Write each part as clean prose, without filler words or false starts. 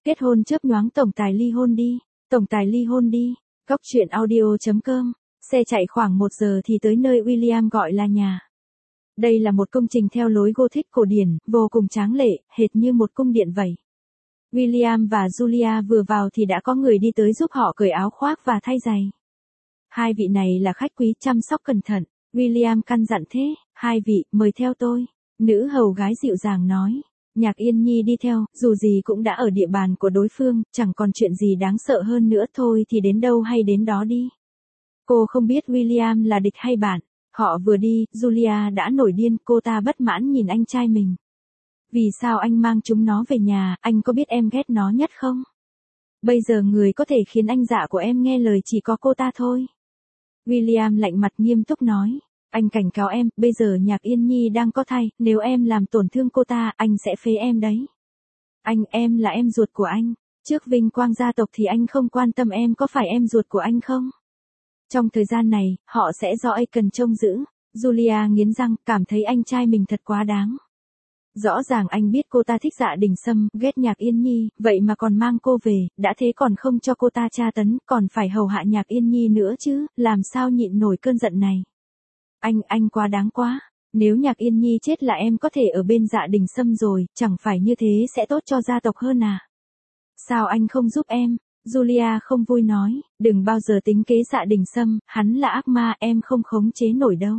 Kết hôn chớp nhoáng tổng tài ly hôn đi. Tổng tài ly hôn đi. Góc truyện audio.com. Xe chạy khoảng 1 giờ thì tới nơi William gọi là nhà. Đây là một công trình theo lối Gothic cổ điển, vô cùng tráng lệ, hệt như một cung điện vậy. William và Julia vừa vào thì đã có người đi tới giúp họ cởi áo khoác và thay giày. Hai vị này là khách quý, chăm sóc cẩn thận. William căn dặn thế. Hai vị, mời theo tôi. Nữ hầu gái dịu dàng nói. Nhạc Yên Nhi đi theo, dù gì cũng đã ở địa bàn của đối phương, chẳng còn chuyện gì đáng sợ hơn nữa, thôi thì đến đâu hay đến đó đi. Cô không biết William là địch hay bạn. Họ vừa đi, Julia đã nổi điên, cô ta bất mãn nhìn anh trai mình. Vì sao anh mang chúng nó về nhà, anh có biết em ghét nó nhất không? Bây giờ người có thể khiến anh dạ của em nghe lời chỉ có cô ta thôi. William lạnh mặt nghiêm túc nói. Anh cảnh cáo em, bây giờ Nhạc Yên Nhi đang có thai, nếu em làm tổn thương cô ta, anh sẽ phế em đấy. Em là em ruột của anh. Trước vinh quang gia tộc thì anh không quan tâm em có phải em ruột của anh không? Trong thời gian này, họ sẽ do Aiken trông giữ. Julia nghiến răng, cảm thấy anh trai mình thật quá đáng. Rõ ràng anh biết cô ta thích Dạ Đình Sâm, ghét Nhạc Yên Nhi, vậy mà còn mang cô về, đã thế còn không cho cô ta tra tấn, còn phải hầu hạ Nhạc Yên Nhi nữa chứ, làm sao nhịn nổi cơn giận này. Anh quá đáng quá. Nếu Nhạc Yên Nhi chết là em có thể ở bên Dạ Đình Sâm rồi, chẳng phải như thế sẽ tốt cho gia tộc hơn à? Sao anh không giúp em? Julia không vui nói, đừng bao giờ tính kế Dạ Đình Sâm, hắn là ác ma, em không khống chế nổi đâu.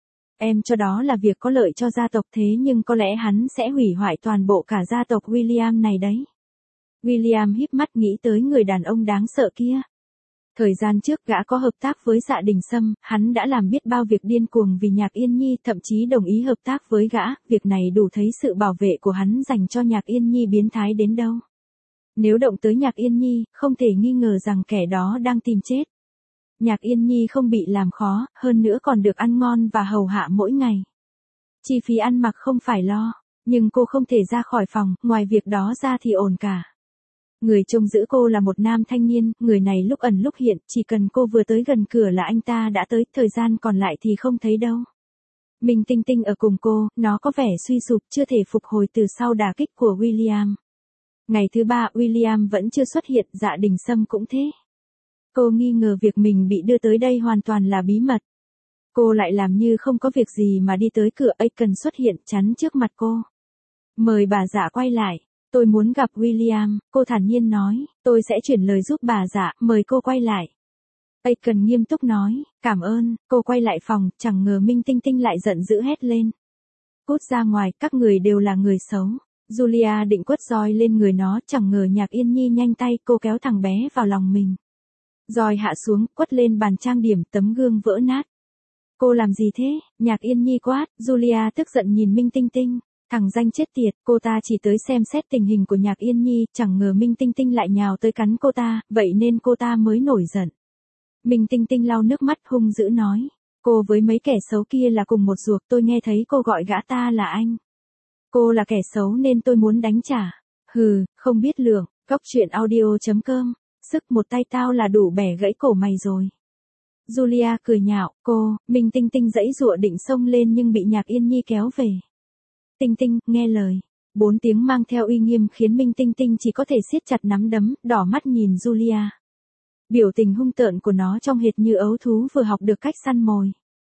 Em cho đó là việc có lợi cho gia tộc, thế nhưng có lẽ hắn sẽ hủy hoại toàn bộ cả gia tộc William này đấy. William híp mắt nghĩ tới người đàn ông đáng sợ kia. Thời gian trước gã có hợp tác với Dạ Đình Sâm, hắn đã làm biết bao việc điên cuồng vì Nhạc Yên Nhi, thậm chí đồng ý hợp tác với gã, việc này đủ thấy sự bảo vệ của hắn dành cho Nhạc Yên Nhi biến thái đến đâu. Nếu động tới Nhạc Yên Nhi, không thể nghi ngờ rằng kẻ đó đang tìm chết. Nhạc Yên Nhi không bị làm khó, hơn nữa còn được ăn ngon và hầu hạ mỗi ngày. Chi phí ăn mặc không phải lo, nhưng cô không thể ra khỏi phòng, ngoài việc đó ra thì ổn cả. Người trông giữ cô là một nam thanh niên, người này lúc ẩn lúc hiện, chỉ cần cô vừa tới gần cửa là anh ta đã tới, thời gian còn lại thì không thấy đâu. Minh Tinh Tinh ở cùng cô, nó có vẻ suy sụp, chưa thể phục hồi từ sau đả kích của William. Ngày thứ 3, William vẫn chưa xuất hiện, Dạ Đình Sâm cũng thế. Cô nghi ngờ việc mình bị đưa tới đây hoàn toàn là bí mật. Cô lại làm như không có việc gì mà đi tới cửa, Aiken xuất hiện chắn trước mặt cô. Mời bà Dạ quay lại. Tôi muốn gặp William, cô thản nhiên nói, tôi sẽ chuyển lời giúp bà Dạ, mời cô quay lại. Aiken nghiêm túc nói, cảm ơn, cô quay lại phòng, chẳng ngờ Minh Tinh Tinh lại giận dữ hét lên. Cút ra ngoài, các người đều là người xấu. Julia định quất roi lên người nó, chẳng ngờ Nhạc Yên Nhi nhanh tay, cô kéo thằng bé vào lòng mình. Roi hạ xuống, quất lên bàn trang điểm, tấm gương vỡ nát. Cô làm gì thế? Nhạc Yên Nhi quát, Julia tức giận nhìn Minh Tinh Tinh. Thằng danh chết tiệt, cô ta chỉ tới xem xét tình hình của Nhạc Yên Nhi, chẳng ngờ Minh Tinh Tinh lại nhào tới cắn cô ta, vậy nên cô ta mới nổi giận. Minh Tinh Tinh lau nước mắt hung dữ nói, cô với mấy kẻ xấu kia là cùng một ruột, tôi nghe thấy cô gọi gã ta là anh. Cô là kẻ xấu nên tôi muốn đánh trả. Hừ, không biết lượng, góc truyện audio.com, sức một tay tao là đủ bẻ gãy cổ mày rồi. Julia cười nhạo, Minh Tinh Tinh giãy giụa định xông lên nhưng bị Nhạc Yên Nhi kéo về. Tinh Tinh, nghe lời. 4 tiếng mang theo uy nghiêm khiến Minh Tinh Tinh chỉ có thể siết chặt nắm đấm, đỏ mắt nhìn Julia. Biểu tình hung tợn của nó trông hệt như ấu thú vừa học được cách săn mồi.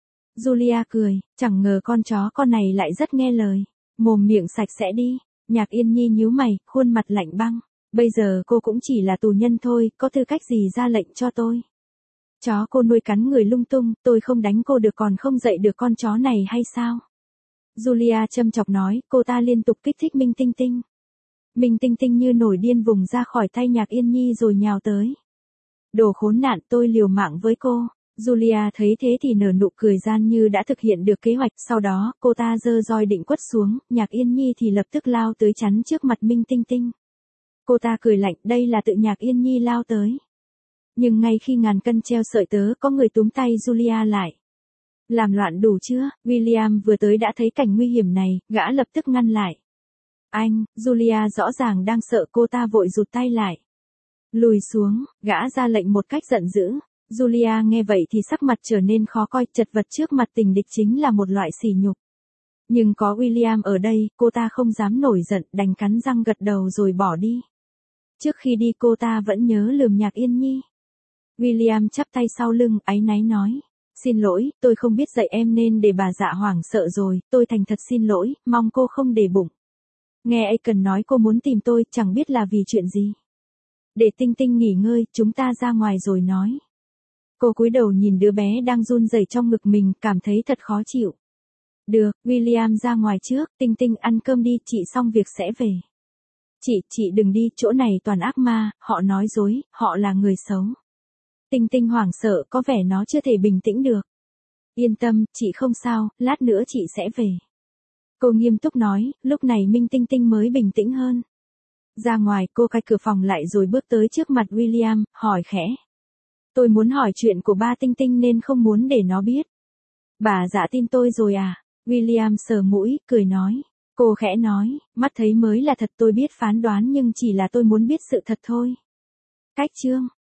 Julia cười, chẳng ngờ con chó con này lại rất nghe lời. Mồm miệng sạch sẽ đi. Nhạc Yên Nhi nhíu mày, khuôn mặt lạnh băng. Bây giờ cô cũng chỉ là tù nhân thôi, có tư cách gì ra lệnh cho tôi? Chó cô nuôi cắn người lung tung, tôi không đánh cô được còn không dạy được con chó này hay sao? Julia châm chọc nói, cô ta liên tục kích thích Minh Tinh Tinh. Minh Tinh Tinh như nổi điên vùng ra khỏi tay Nhạc Yên Nhi rồi nhào tới. Đồ khốn nạn, tôi liều mạng với cô. Julia thấy thế thì nở nụ cười gian như đã thực hiện được kế hoạch, sau đó, cô ta giơ roi định quất xuống, Nhạc Yên Nhi thì lập tức lao tới chắn trước mặt Minh Tinh Tinh. Cô ta cười lạnh, đây là tự Nhạc Yên Nhi lao tới. Nhưng ngay khi ngàn cân treo sợi tớ, có người túm tay Julia lại. Làm loạn đủ chưa? William vừa tới đã thấy cảnh nguy hiểm này, gã lập tức ngăn lại. Anh, Julia rõ ràng đang sợ, cô ta vội rụt tay lại. Lùi xuống, gã ra lệnh một cách giận dữ. Julia nghe vậy thì sắc mặt trở nên khó coi, chật vật trước mặt tình địch chính là một loại sỉ nhục. Nhưng có William ở đây, cô ta không dám nổi giận, đành cắn răng gật đầu rồi bỏ đi. Trước khi đi cô ta vẫn nhớ lườm Nhạc Yên Nhi. William chắp tay sau lưng, áy náy nói. Xin lỗi, tôi không biết dạy em nên để bà Dạ hoảng sợ rồi, tôi thành thật xin lỗi, mong cô không để bụng. Nghe Aiken nói cô muốn tìm tôi, chẳng biết là vì chuyện gì. Để Tinh Tinh nghỉ ngơi, chúng ta ra ngoài rồi nói. Cô cúi đầu nhìn đứa bé đang run rẩy trong ngực mình, cảm thấy thật khó chịu. Được, William ra ngoài trước, Tinh Tinh ăn cơm đi, chị xong việc sẽ về. Chị đừng đi, chỗ này toàn ác ma, họ nói dối, họ là người xấu. Tinh Tinh hoảng sợ, có vẻ nó chưa thể bình tĩnh được. Yên tâm, chị không sao, lát nữa chị sẽ về. Cô nghiêm túc nói, lúc này Minh Tinh Tinh mới bình tĩnh hơn. Ra ngoài, cô cài cửa phòng lại rồi bước tới trước mặt William, hỏi khẽ. Tôi muốn hỏi chuyện của ba Tinh Tinh nên không muốn để nó biết. Bà Dạ tin tôi rồi à? William sờ mũi, cười nói. Cô khẽ nói, mắt thấy mới là thật, tôi biết phán đoán nhưng chỉ là tôi muốn biết sự thật thôi. Cách chương